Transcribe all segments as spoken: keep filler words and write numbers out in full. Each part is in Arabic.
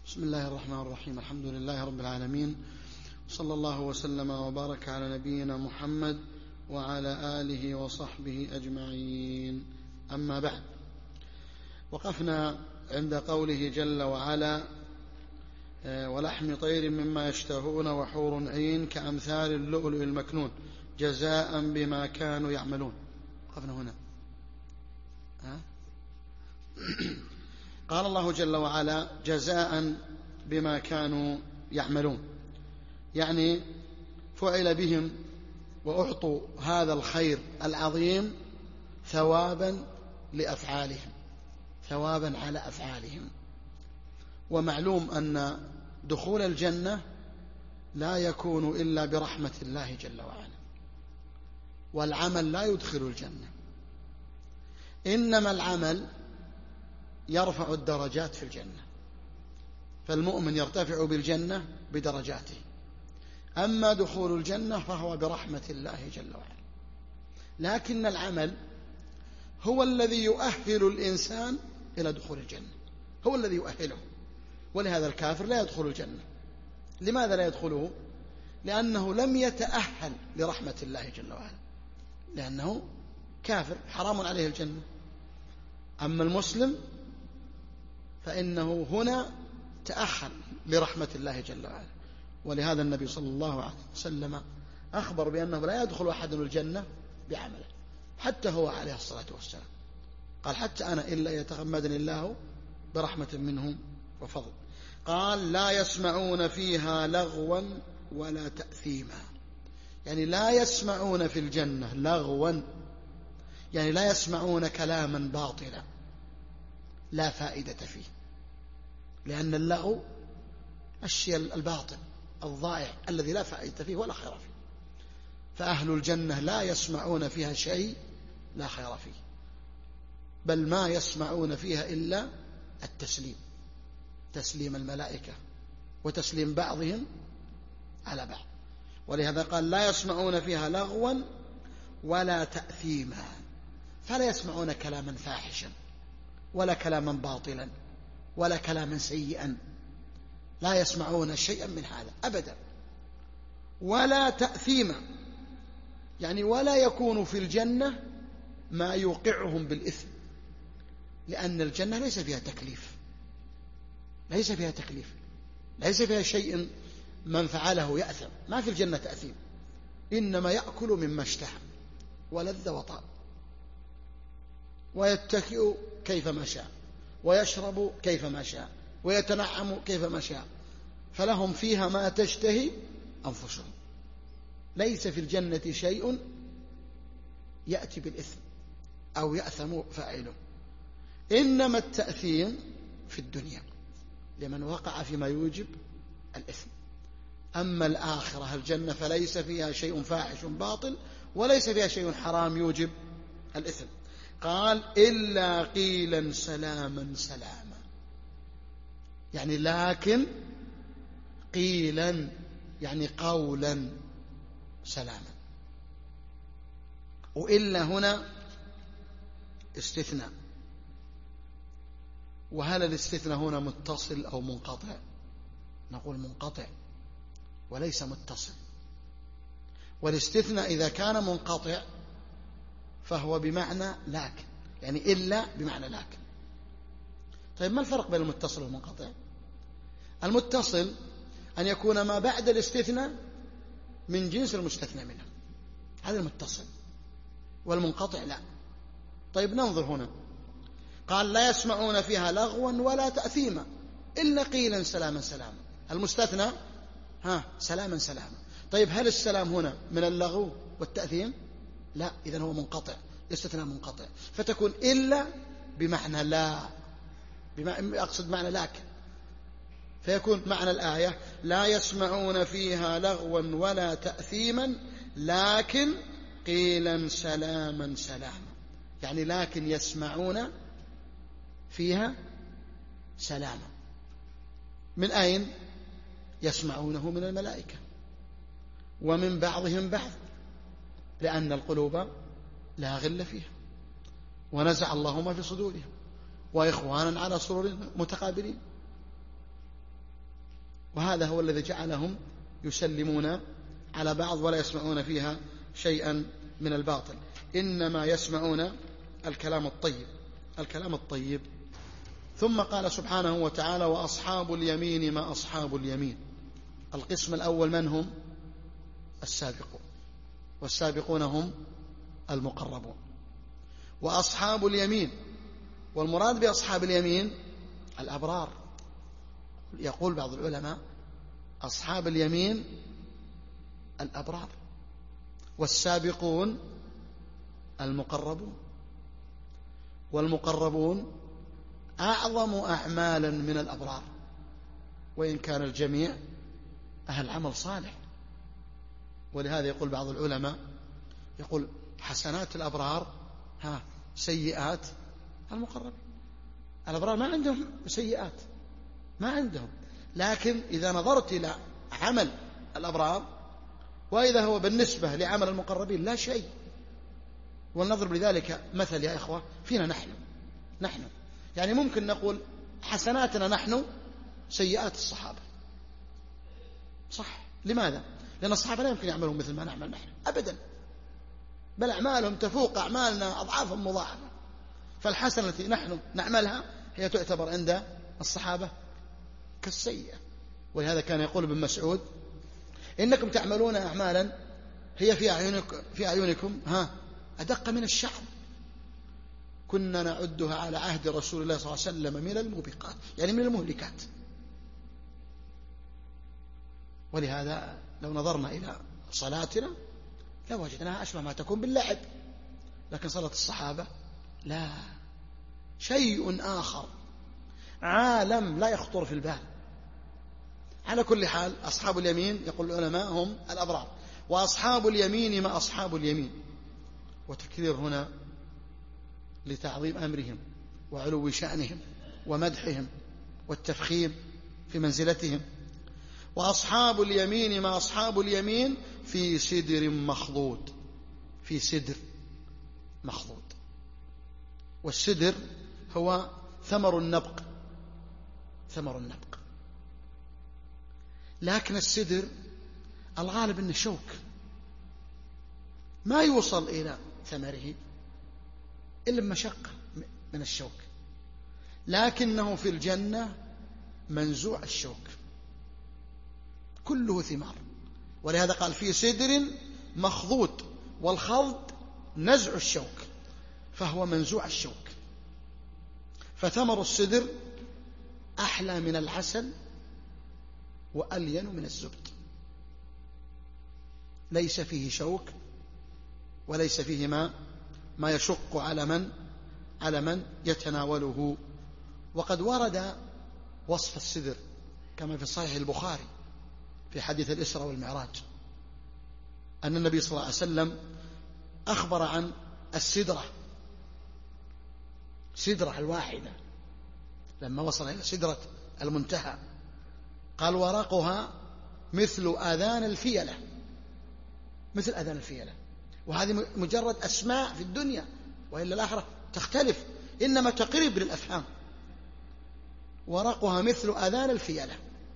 بسم الله الرحمن الرحيم. الحمد لله رب العالمين، صلى الله وسلم وبارك على نبينا محمد وعلى آله وصحبه أجمعين. أما بعد، وقفنا عند قوله جل وعلا: ولحم طير مما يشتهون وحور عين كأمثال اللؤلؤ المكنون جزاء بما كانوا يعملون. وقفنا هنا. ها؟ قال الله جل وعلا: جزاء بما كانوا يعملون، يعني فعل بهم وأعطوا هذا الخير العظيم ثوابا لأفعالهم، ثوابا على أفعالهم. ومعلوم أن دخول الجنة لا يكون إلا برحمة الله جل وعلا، والعمل لا يدخل الجنة، إنما العمل يرفع الدرجات في الجنة، فالمؤمن يرتفع بالجنة بدرجاته، أما دخول الجنة فهو برحمة الله جل وعلا. لكن العمل هو الذي يؤهل الإنسان إلى دخول الجنة، هو الذي يؤهله. ولهذا الكافر لا يدخل الجنة. لماذا لا يدخله؟ لأنه لم يتأهل لرحمة الله جل وعلا، لأنه كافر حرام عليه الجنة. أما المسلم فإنه هنا تأهل لرحمة الله جل وعلا. ولهذا النبي صلى الله عليه وسلم أخبر بأنه لا يدخل أحد الجنة بعمله، حتى هو عليه الصلاة والسلام قال: حتى أنا إلا يتغمدني الله برحمة منهم وفضل. قال: لا يسمعون فيها لغوا ولا تأثيما، يعني لا يسمعون في الجنة لغوا، يعني لا يسمعون كلاما باطلا لا فائدة فيه، لأن اللغو الشيء الباطل الضائع الذي لا فائدة فيه ولا خير فيه. فأهل الجنة لا يسمعون فيها شيء لا خير فيه، بل ما يسمعون فيها إلا التسليم، تسليم الملائكة وتسليم بعضهم على بعض. ولهذا قال: لا يسمعون فيها لغوا ولا تأثيما، فلا يسمعون كلاما فاحشا ولا كلاما باطلا ولا كلاما سيئا، لا يسمعون شيئا من هذا أبدا. ولا تأثيما، يعني ولا يكون في الجنة ما يوقعهم بالإثم، لأن الجنة ليس فيها تكليف، ليس فيها تكليف، ليس فيها شيء من فعله يأثم. ما في الجنة تأثيم، إنما يأكل مما اشتهى ولذ وطاب، ويتكئ كيفما شاء، ويشرب كيفما شاء، ويتنعم كيفما شاء، فلهم فيها ما تشتهي أنفسهم. ليس في الجنة شيء يأتي بالإثم أو يأثم فاعله، إنما التأثيم في الدنيا لمن وقع فيما يوجب الإثم. أما الآخرة الجنة فليس فيها شيء فاحش باطل، وليس فيها شيء حرام يوجب الإثم. قال: إلا قيلا سلاما سلاما، يعني لكن قيلا يعني قولا سلاما. وإلا هنا استثناء، وهل الاستثناء هنا متصل أو منقطع؟ نقول منقطع وليس متصل. والاستثناء إذا كان منقطع فهو بمعنى لكن، يعني إلا بمعنى لكن. طيب، ما الفرق بين المتصل والمنقطع؟ المتصل أن يكون ما بعد الاستثناء من جنس المستثنى منه، هذا المتصل. والمنقطع لا. طيب، ننظر هنا. قال: لا يسمعون فيها لغوا ولا تأثيما إلا قيلا سلاما سلاما. المستثنى ها سلاما سلاما. طيب، هل السلام هنا من اللغو والتأثيم؟ لا، إذن هو منقطع، الاستثناء منقطع، فتكون إلا بمعنى لا، بما أقصد معنى لكن، فيكون معنى الآية: لا يسمعون فيها لغوا ولا تأثيما لكن قيلا سلاما سلاما، يعني لكن يسمعون فيها سلاما. من أين يسمعونه؟ من الملائكة ومن بعضهم بعض، لأن القلوب لا غل فيها، ونزع الله ما في صدورهم، وإخوانا على سرر متقابلين. وهذا هو الذي جعلهم يسلمون على بعض ولا يسمعون فيها شيئا من الباطل، إنما يسمعون الكلام الطيب الكلام الطيب. ثم قال سبحانه وتعالى: وأصحاب اليمين ما أصحاب اليمين. القسم الأول من هم؟ السابقون، والسابقون هم المقربون. وأصحاب اليمين، والمراد بأصحاب اليمين الأبرار. يقول بعض العلماء: أصحاب اليمين الأبرار، والسابقون المقربون. والمقربون أعظم أعمالا من الأبرار، وإن كان الجميع أهل عمل صالح. ولهذا يقول بعض العلماء، يقول: حسنات الأبرار ها سيئات المقربين. الأبرار ما عندهم سيئات، ما عندهم، لكن إذا نظرت إلى عمل الأبرار وإذا هو بالنسبة لعمل المقربين لا شيء. ولنضرب لذلك مثل يا إخوة فينا نحن نحن يعني ممكن نقول حسناتنا نحن سيئات الصحابة، صح؟ لماذا؟ لأن الصحابة لا يمكن يعملون مثل ما نعمل نحن أبدا، بل أعمالهم تفوق أعمالنا أضعافا مضاعفة. فالحسنة التي نحن نعملها هي تعتبر عند الصحابة كالسيئة. ولهذا كان يقول ابن مسعود: إنكم تعملون أعمالا هي في أعينكم, في أعينكم ها أدق من الشعر، كنا نعدها على عهد رسول الله صلى الله عليه وسلم من الموبقات، يعني من المهلكات. ولهذا لو نظرنا إلى صلاتنا لوجدناها أشبه ما تكون باللعب، لكن صلاة الصحابة لا، شيء آخر، عالم لا يخطر في البال. على كل حال، أصحاب اليمين يقول العلماء هم الأبرار، وأصحاب اليمين ما أصحاب اليمين. وتكرير هنا لتعظيم أمرهم وعلو شأنهم ومدحهم والتفخيم في منزلتهم. وأصحاب اليمين ما أصحاب اليمين في سدر مخضود، في سدر مخضود. والسدر هو ثمر النبق، ثمر النبق. لكن السدر الغالب أنه شوك، ما يوصل إلى ثمره إلا بمشقة من الشوك، لكنه في الجنة منزوع الشوك، كله ثمار. ولهذا قال: في سدر مخضود، والخض نزع الشوك، فهو منزوع الشوك. فثمر السدر أحلى من العسل وألين من الزبد، ليس فيه شوك وليس فيه ما ما يشق على من على من يتناوله. وقد ورد وصف السدر كما في صحيح البخاري في حديث الإسراء والمعراج، أن النبي صلى الله عليه وسلم أخبر عن السدرة، سدرة الواحدة، لما وصل إلى سدرة المنتهى قال: ورقها مثل آذان الفيلة، مثل آذان الفيلة. وهذه مجرد أسماء في الدنيا، وإلا الآخرة تختلف، إنما تقرب للأفهام. ورقها مثل آذان الفيلة،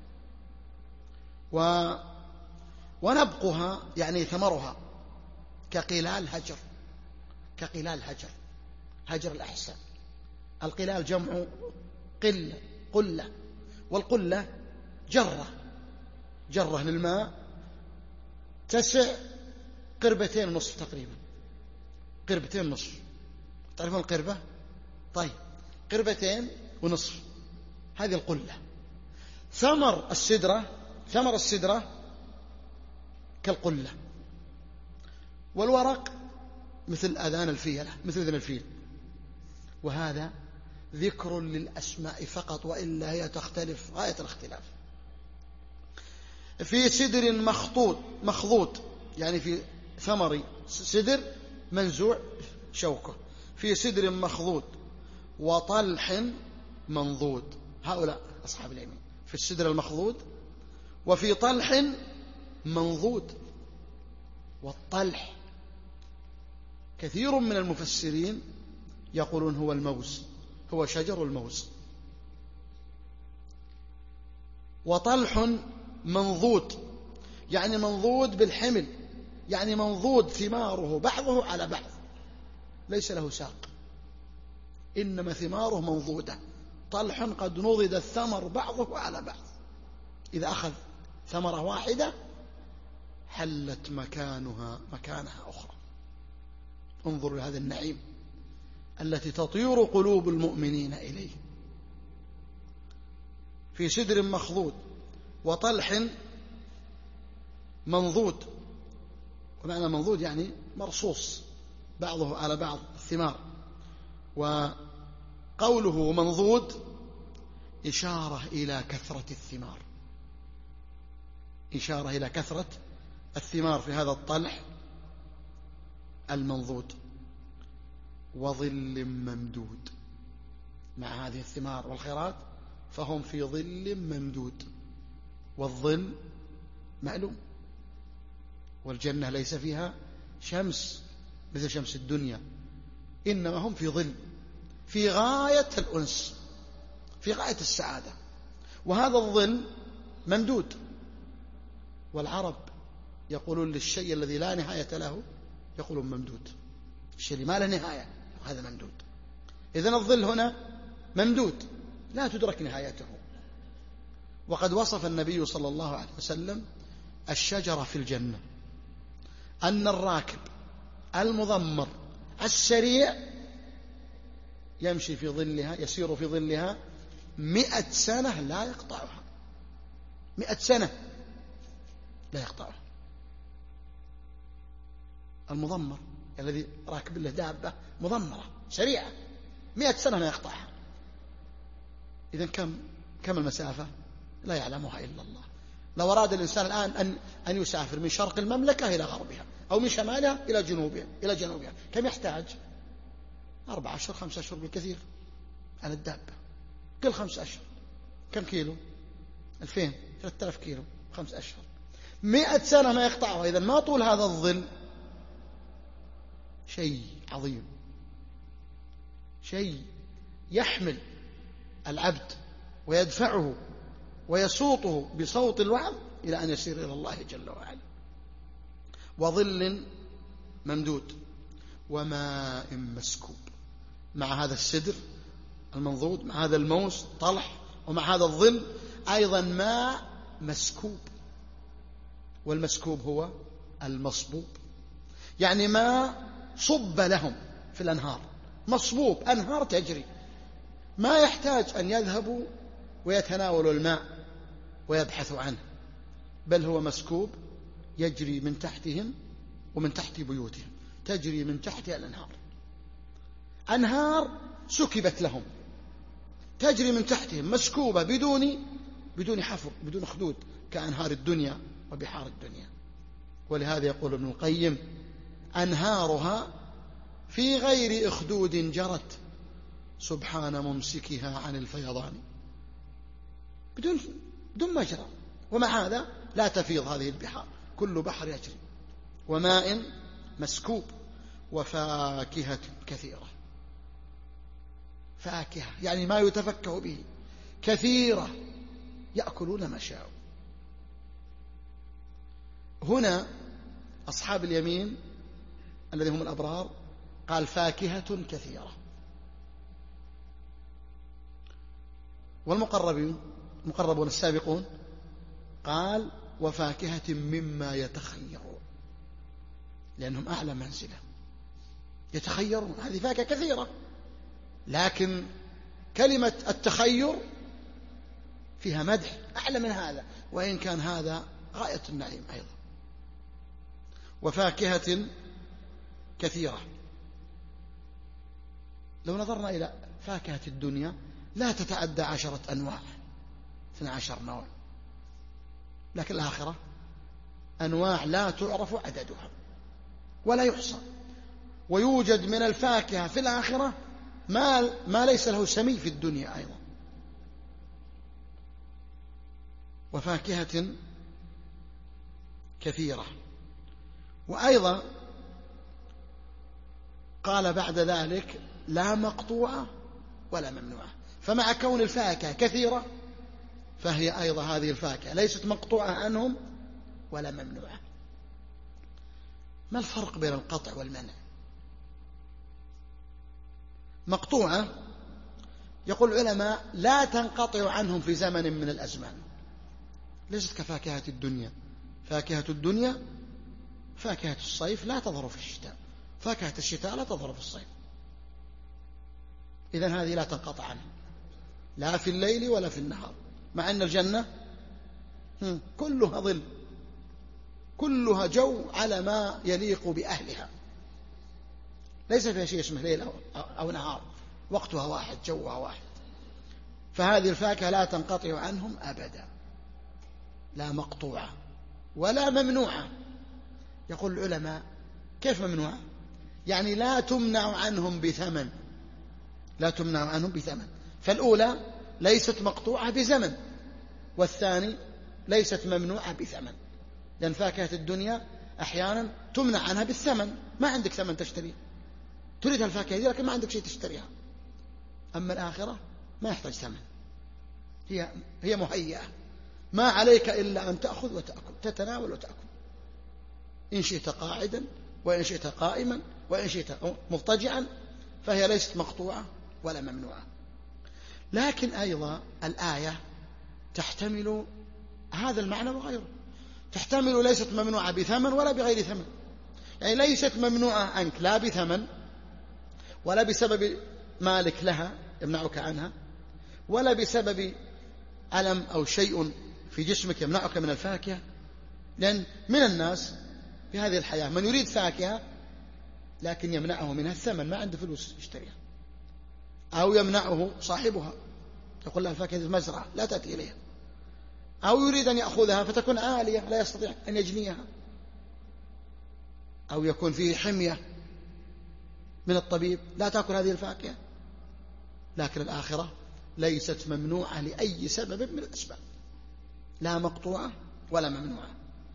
و... ونبقها يعني ثمرها كقلال هجر، كقلال هجر، هجر الأحساء. القلال جمع قلة، قلة، والقلة جرة، جرة للماء تسع قربتين ونصف تقريبا، قربتين ونصف. تعرفون القربة؟ طيب، قربتين ونصف، هذه القلة. ثمر السدرة، ثمر السدرة كالقلة، والورق مثل آذان الفيلة، مثل أذن الفيل. وهذا ذكر للأسماء فقط، وإلا هي تختلف غاية الاختلاف. في سدر مخطوط مخضود، يعني في ثمر سدر منزوع شوكه، في سدر مخضود وطلح منضود. هؤلاء أصحاب اليمين في السدر المخضود، وفي طلح منضود. والطلح كثير من المفسرين يقولون هو الموز، هو شجر الموز. وطلح منضود، يعني منضود بالحمل، يعني منضود ثماره بعضه على بعض، ليس له ساق، إنما ثماره منضودة. طلح قد نضد الثمر بعضه على بعض، إذا أخذ ثمرة واحدة حلت مكانها مكانها أخرى. انظروا لهذا النعيم التي تطير قلوب المؤمنين إليه. في سدر مخضود وطلح منضود، ومعنى منضود يعني مرصوص بعضه على بعض الثمار. وقوله منضود إشارة إلى كثرة الثمار، إشارة إلى كثرة الثمار في هذا الطلح المنضود. وظل ممدود، مع هذه الثمار والخيرات فهم في ظل ممدود، والظل معلوم، والجنة ليس فيها شمس مثل شمس الدنيا، إنما هم في ظل في غاية الأنس، في غاية السعادة. وهذا الظل ممدود، والعرب يقولون للشيء الذي لا نهاية له يقولون ممدود، الشيء اللي ما له نهاية هذا ممدود. إذن الظل هنا ممدود لا تدرك نهايته. وقد وصف النبي صلى الله عليه وسلم الشجرة في الجنة أن الراكب المضمر السريع يمشي في ظلها، يسير في ظلها مئة سنة لا يقطعها، مئة سنة لا يقطعها. المضمر الذي راكب له دابة مضمرة سريعة مئة سنة لا يقطعها. إذن كم كم المسافة لا يعلمها إلا الله. لو أراد الإنسان الآن أن أن يسافر من شرق المملكة إلى غربها أو من شمالها إلى جنوبها إلى جنوبها كم يحتاج؟ أربعة أشهر خمسة أشهر بالكثير على الدابة، كل خمس أشهر كم كيلو؟ ألفين ثلاثة آلاف كيلو خمس أشهر، مئة سنة ما يقطعها. إذن ما طول هذا الظل؟ شيء عظيم، شيء يحمل العبد ويدفعه ويسوطه بصوت الوعظ إلى أن يسير إلى الله جل وعلا. وظل ممدود وماء مسكوب، مع هذا السدر المنضود، مع هذا الموس طلح، ومع هذا الظل أيضا ماء مسكوب. والمسكوب هو المصبوب، يعني ما صب لهم في الأنهار، مصبوب، أنهار تجري، ما يحتاج أن يذهبوا ويتناولوا الماء ويبحثوا عنه، بل هو مسكوب يجري من تحتهم ومن تحت بيوتهم، تجري من تحتها الأنهار، أنهار سكبت لهم تجري من تحتهم مسكوبة بدون بدون حفر بدون خدود كأنهار الدنيا وبحار الدنيا. ولهذا يقول ابن القيم أنهارها في غير أخدود جرت سبحان ممسكها عن الفيضان، بدون بدون مجرى، ومع هذا لا تفيض هذه البحار، كل بحر يجري. وماء مسكوب وفاكهة كثيرة، فاكهة يعني ما يتفكه به، كثيرة يأكلون ما شاءوا. هنا أصحاب اليمين الذي هم الأبرار قال فاكهة كثيرة، والمقربين المقربون السابقون قال وفاكهة مما يتخيرون، لأنهم أعلى منزلة يتخيرون. هذه فاكهة كثيرة، لكن كلمة التخير فيها مدح أعلى من هذا، وإن كان هذا غاية النعيم أيضا. وفاكهة كثيرة، لو نظرنا إلى فاكهة الدنيا لا تتعدى عشرة أنواع، اثنى عشر نوع، لكن الآخرة أنواع لا تعرف عددها ولا يحصى. ويوجد من الفاكهة في الآخرة ما, ما ليس له سمي في الدنيا أيضا. وفاكهة كثيرة. وأيضا قال بعد ذلك لا مقطوعة ولا ممنوعة، فمع كون الفاكهة كثيرة فهي أيضا هذه الفاكهة ليست مقطوعة عنهم ولا ممنوعة. ما الفرق بين القطع والمنع؟ مقطوعة يقول العلماء لا تنقطع عنهم في زمن من الأزمان، ليست كفاكهة الدنيا. فاكهة الدنيا فاكهة الصيف لا تظهر في الشتاء، فاكهة الشتاء لا تظهر في الصيف، إذن هذه لا تنقطع عنهم لا في الليل ولا في النهار. مع أن الجنة كلها ظل، كلها جو على ما يليق بأهلها، ليس فيها شيء اسمه ليل أو نهار، وقتها واحد، جوها واحد. فهذه الفاكهة لا تنقطع عنهم أبدا، لا مقطوعة ولا ممنوعة. يقول العلماء كيف ممنوعة؟ يعني لا تمنع عنهم بثمن، لا تمنع عنهم بثمن. فالأولى ليست مقطوعة بزمن، والثاني ليست ممنوعة بثمن، لأن فاكهة الدنيا أحيانا تمنع عنها بالثمن، ما عندك ثمن تشتريه، تريد الفاكهة دي لكن ما عندك شيء تشتريها. أما الآخرة ما يحتاج ثمن، هي هي مهيئة، ما عليك إلا أن تأخذ وتأكل، تتناول وتأكل، إن شئت قاعدا وإن شئت قائما وإن شئت مضطجعا، فهي ليست مقطوعة ولا ممنوعة. لكن أيضا الآية تحتمل هذا المعنى وغيره، تحتمل ليست ممنوعة بثمن ولا بغير ثمن، يعني ليست ممنوعة عنك لا بثمن ولا بسبب مالك لها يمنعك عنها، ولا بسبب ألم أو شيء في جسمك يمنعك من الفاكهة. لأن من الناس في هذه الحياة من يريد فاكهة لكن يمنعه منها الثمن، ما عنده فلوس يشتريها، أو يمنعه صاحبها يقول لها الفاكهة المزرعة لا تأتي إليها، أو يريد أن يأخذها فتكون عالية لا يستطيع أن يجنيها، أو يكون فيه حمية من الطبيب لا تأكل هذه الفاكهة. لكن الآخرة ليست ممنوعة لأي سبب من الأسباب، لا مقطوعة ولا ممنوعة.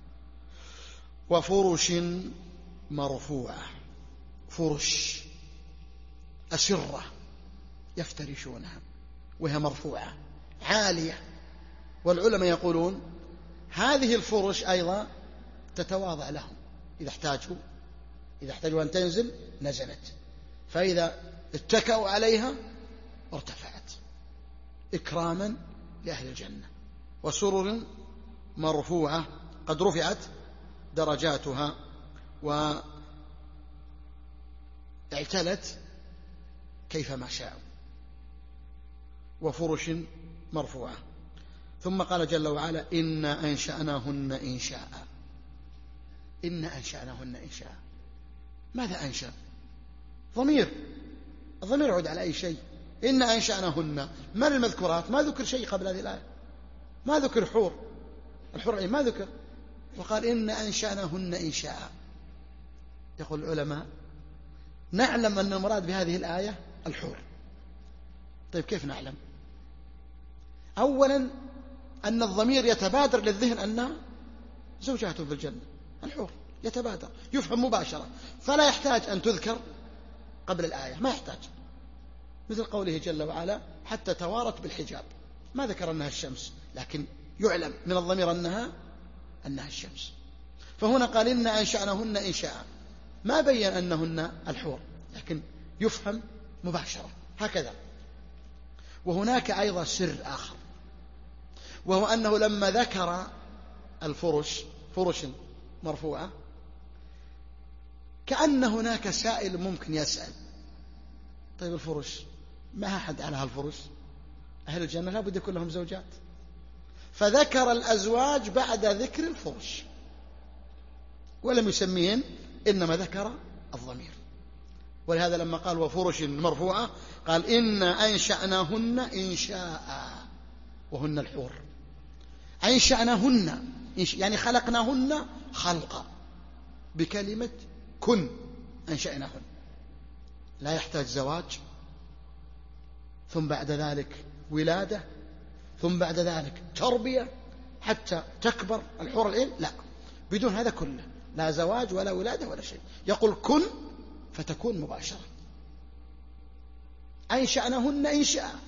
وفرش مرفوعة، فرش أسرة يفترشونها وهي مرفوعة عالية. والعلماء يقولون هذه الفرش أيضا تتواضع لهم، إذا احتاجوا إذا احتاجوا أن تنزل نزلت، فإذا اتكأوا عليها ارتفعت إكراما لأهل الجنة. وسرر مرفوعة قد رفعت درجاتها واعتلت كيفما شاءوا. وفرش مرفوعة. ثم قال جل وعلا إنا أنشأناهن إنشاء. إنا أنشأناهن إنشاء. ماذا أنشأ؟ ضمير، الضمير يعود على أي شيء. إنا أنشأناهن، من المذكورات؟ ما ذكر شيء قبل هذه الآية، ما ذكر حور، الحور ما ذكر، وقال إنا أنشأناهن إنشاء. يقول العلماء نعلم أن المراد بهذه الآية الحور. طيب كيف نعلم؟ أولا أن الضمير يتبادر للذهن أنها زوجاته في الجنة، الحور يتبادر يفهم مباشرة، فلا يحتاج أن تذكر قبل الآية، ما يحتاج، مثل قوله جل وعلا حتى توارت بالحجاب، ما ذكر أنها الشمس، لكن يعلم من الضمير أنها أنها الشمس. فهنا قال إنا أنشأناهن إنشاء، ما بين أنهن الحور، لكن يفهم مباشرة هكذا. وهناك أيضا سر آخر، وهو أنه لما ذكر الفرش فرش مرفوعة كأن هناك سائل ممكن يسأل طيب الفرش ما أحد على هالفرش، أهل الجنة لا بد يكون لهم زوجات، فذكر الأزواج بعد ذكر الفرش ولم يسميهن، إنما ذكر الضمير. ولهذا لما قال وفرش مرفوعة قال إنا أنشأناهن إنشاء، وهن الحور. أنشأناهن يعني خلقناهن خلقا بكلمة كن، أنشأناهن، لا يحتاج زواج، ثم بعد ذلك ولادة، ثم بعد ذلك تربية حتى تكبر الحور العين، لا، بدون هذا كله، لا زواج ولا ولادة ولا شيء، يقول كن فتكون مباشرة. أنشأناهن إنشاء،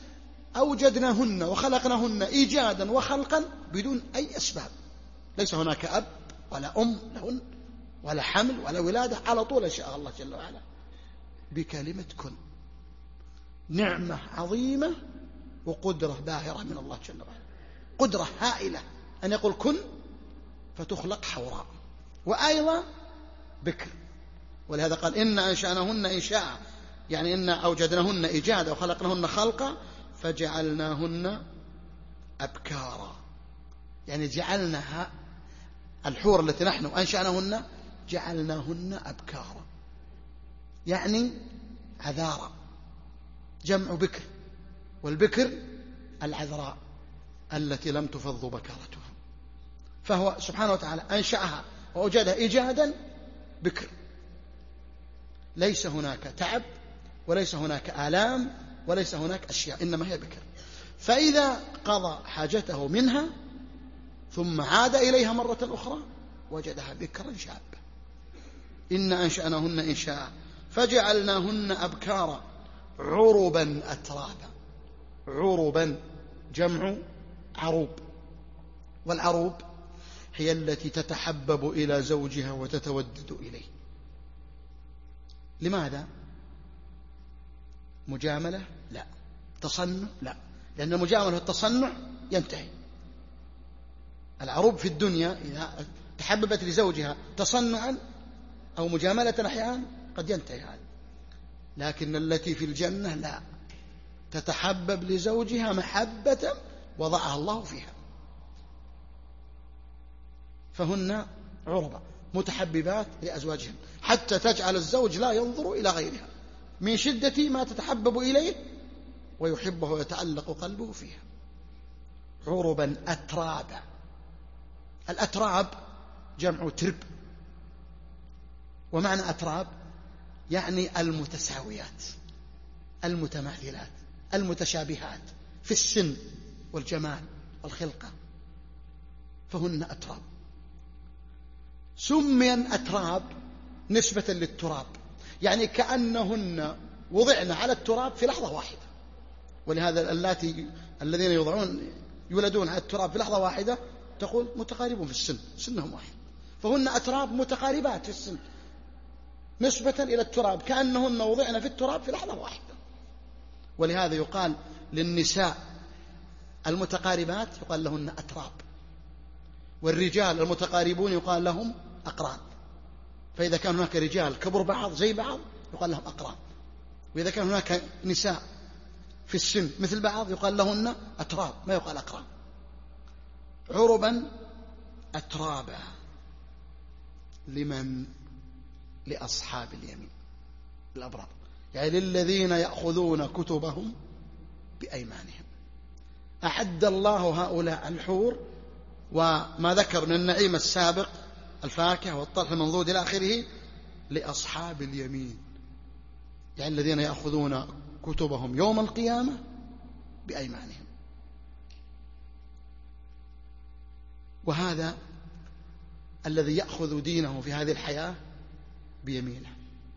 أوجدناهن وخلقناهن إيجادا وخلقا بدون أي أسباب، ليس هناك أب ولا أم لهن ولا حمل ولا ولادة، على طول إن شاء الله جل وعلا بكلمة كن. نعمة عظيمة وقدرة باهرة من الله جل وعلا، قدرة هائلة أن يقول كن فتخلق حوراء، وأيضا بكر. ولهذا قال إن أنشأناهن إنشاء، يعني إن أوجدناهن إيجادا وخلقناهن خلقا فجعلناهن أبكارا، يعني جعلناها الحور التي نحن أنشأناهن جعلناهن أبكارا، يعني عذارا، جمع بكر، والبكر العذراء التي لم تفض بكارتها. فهو سبحانه وتعالى أنشأها وأوجدها إيجادا بكر، ليس هناك تعب وليس هناك آلام وليس هناك أشياء، إنما هي بكر. فإذا قضى حاجته منها ثم عاد إليها مرة أخرى وجدها بكرا شابة. إن أنشأناهن إنشاء فجعلناهن أبكارا عربا أترابا. عربا جمع عروب، والعروب هي التي تتحبب إلى زوجها وتتودد إليه. لماذا؟ مجاملة؟ لا. تصنع؟ لا، لأن المجاملة والتصنع ينتهي. العروب في الدنيا إذا تحببت لزوجها تصنعا أو مجاملة أحيانا قد ينتهي هذا، لكن التي في الجنة لا، تتحبب لزوجها محبة وضعها الله فيها، فهن عربة متحببات لأزواجهن، حتى تجعل الزوج لا ينظر إلى غيرها من شدة ما تتحبب إليه ويحبه ويتعلق قلبه فيها. عربا أترابا. الأتراب جمع ترب، ومعنى أتراب يعني المتساويات المتماثلات المتشابهات في السن والجمال والخلقة، فهن أتراب. سمي أتراب نسبة للتراب، يعني كأنهن وضعن على التراب في لحظة واحدة. ولهذا اللاتي الذين يوضعون يولدون على التراب في لحظة واحدة تقول متقاربون في السن، سنهم واحد، فهن أتراب متقاربات في السن نسبة إلى التراب، كأنهن وضعن في التراب في لحظة واحدة. ولهذا يقال للنساء المتقاربات يقال لهن أتراب، والرجال المتقاربون يقال لهم أقران. فإذا كان هناك رجال كبر بعض زي بعض يقال لهم أقران، وإذا كان هناك نساء في السن مثل بعض يقال لهن أتراب، ما يقال أقران. عربا أترابا لمن؟ لأصحاب اليمين الأبرار، يعني للذين يأخذون كتبهم بأيمانهم. أعد الله هؤلاء الحور وما ذكر من النعيم السابق، الفاكهة والطلح المنضود إلى آخره، لأصحاب اليمين، يعني الذين يأخذون كتبهم يوم القيامة بأيمانهم. وهذا الذي يأخذ دينه في هذه الحياة بيمينه،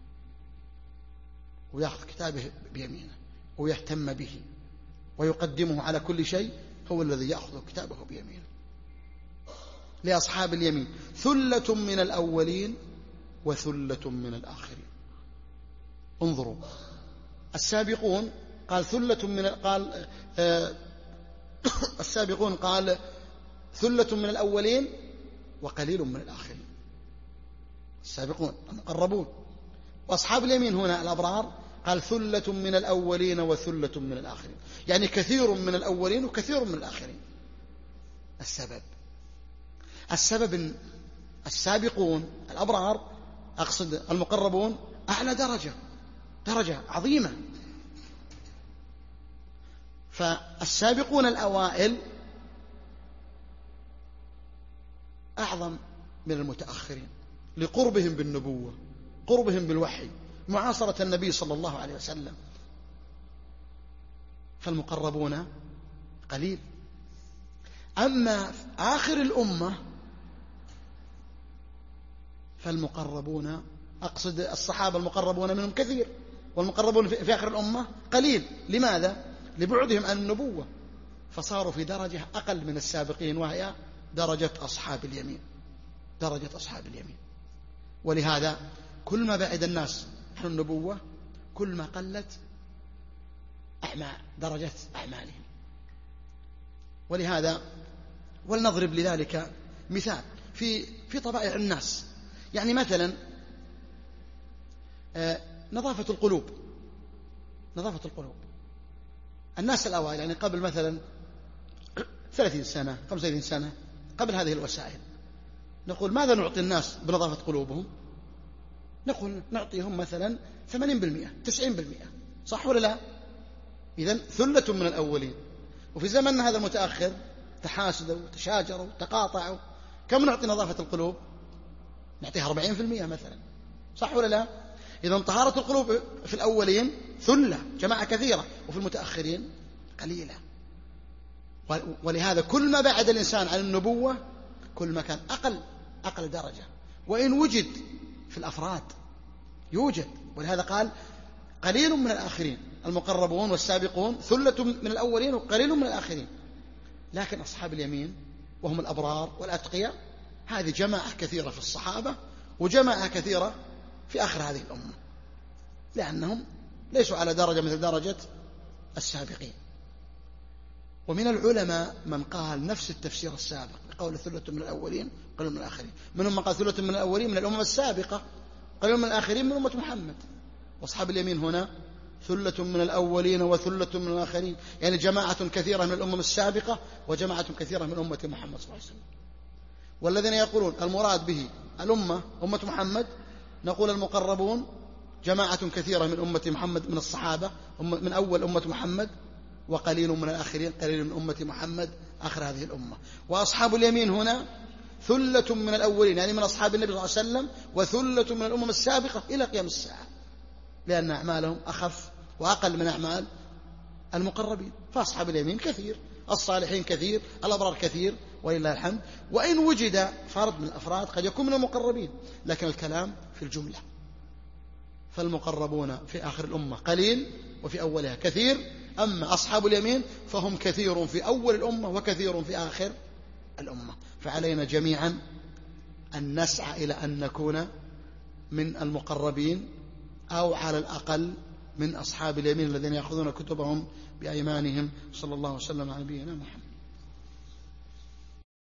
ويأخذ كتابه بيمينه ويهتم به ويقدمه على كل شيء، هو الذي يأخذ كتابه بيمينه. لأصحاب اليمين ثلة من الأولين وثلة من الآخرين. انظروا، السابقون قال ثلة من قال آه السابقون قال ثلة من الأولين وقليل من الآخرين. السابقون المقربون. وأصحاب اليمين هنا الأبرار قال ثلة من الأولين وثلة من الآخرين، يعني كثير من الأولين وكثير من الآخرين. السبب السبب السابقون الأبرار، أقصد المقربون، أعلى درجة درجة عظيمة. فالسابقون الأوائل أعظم من المتأخرين لقربهم بالنبوة، قربهم بالوحي، معاصرة النبي صلى الله عليه وسلم. فالمقربون قليل. أما آخر الأمة فالمقربون، أقصد الصحابة المقربون منهم كثير، والمقربون في آخر الأمة قليل. لماذا؟ لبعدهم عن النبوة، فصاروا في درجة أقل من السابقين، وهي درجة أصحاب اليمين، درجة أصحاب اليمين. ولهذا كل ما بعد الناس عن النبوة كل ما قلت أعمال درجة أعمالهم. ولهذا ولنضرب لذلك مثال في في طبائع الناس. يعني مثلا نظافة القلوب، نظافة القلوب. الناس الأوائل يعني قبل مثلا ثلاثين سنة خمسة وثلاثين سنة قبل هذه الوسائل، نقول ماذا نعطي الناس بنظافة قلوبهم؟ نقول نعطيهم مثلا ثمانين بالمئة تسعين بالمئة، صح ولا لا؟ إذن ثلة من الأولين. وفي زمننا هذا المتأخر تحاسدوا وتشاجروا وتقاطعوا، كم نعطي نظافة القلوب؟ نعطيها أربعين بالمئة مثلا، صح ولا لا؟ إذن طهارة القلوب في الأولين ثلة جماعة كثيرة، وفي المتأخرين قليلة. ولهذا كل ما بعد الإنسان عن النبوة كل ما كان أقل أقل درجة، وإن وجد في الأفراد يوجد. ولهذا قال قليل من الآخرين، المقربون والسابقون ثلة من الأولين وقليل من الآخرين. لكن أصحاب اليمين وهم الأبرار والأتقياء هذه جماعة كثيرة في الصحابة وجماعة كثيرة في آخر هذه الأمة، لأنهم ليسوا على درجة مثل درجة السابقين. ومن العلماء من قال نفس التفسير السابق بقول ثلة من الأولين قليل من الآخرين، منهم من قال ثلة من الأولين من الأمم السابقة قليل من الآخرين من أمة محمد. وأصحاب اليمين هنا ثلة من الأولين وثلة من الآخرين، يعني جماعة كثيرة من الأمم السابقة وجماعة كثيرة من أمة محمد صلى الله عليه وسلم. والذين يقولون المراد به الأمة أمة محمد، نقول المقربون جماعة كثيرة من أمة محمد من الصحابة من أول أمة محمد، وقليل من الآخرين قليل من أمة محمد آخر هذه الأمة. وأصحاب اليمين هنا ثلة من الأولين، يعني من أصحاب النبي صلى الله عليه وسلم، وثلة من الأمم السابقة إلى قيام الساعة، لأن أعمالهم أخف وأقل من أعمال المقربين. فأصحاب اليمين كثير، الصالحين كثير، الأبرار كثير ولله الحمد. وإن وجد فرد من الأفراد قد يكون من المقربين، لكن الكلام في الجملة. فالمقربون في آخر الأمة قليل وفي أولها كثير، أما أصحاب اليمين فهم كثير في أول الأمة وكثير في آخر الأمة. فعلينا جميعا أن نسعى إلى أن نكون من المقربين، أو على الأقل من أصحاب اليمين الذين يأخذون كتبهم بأيمانهم. صلى الله وسلم على نبينا محمد.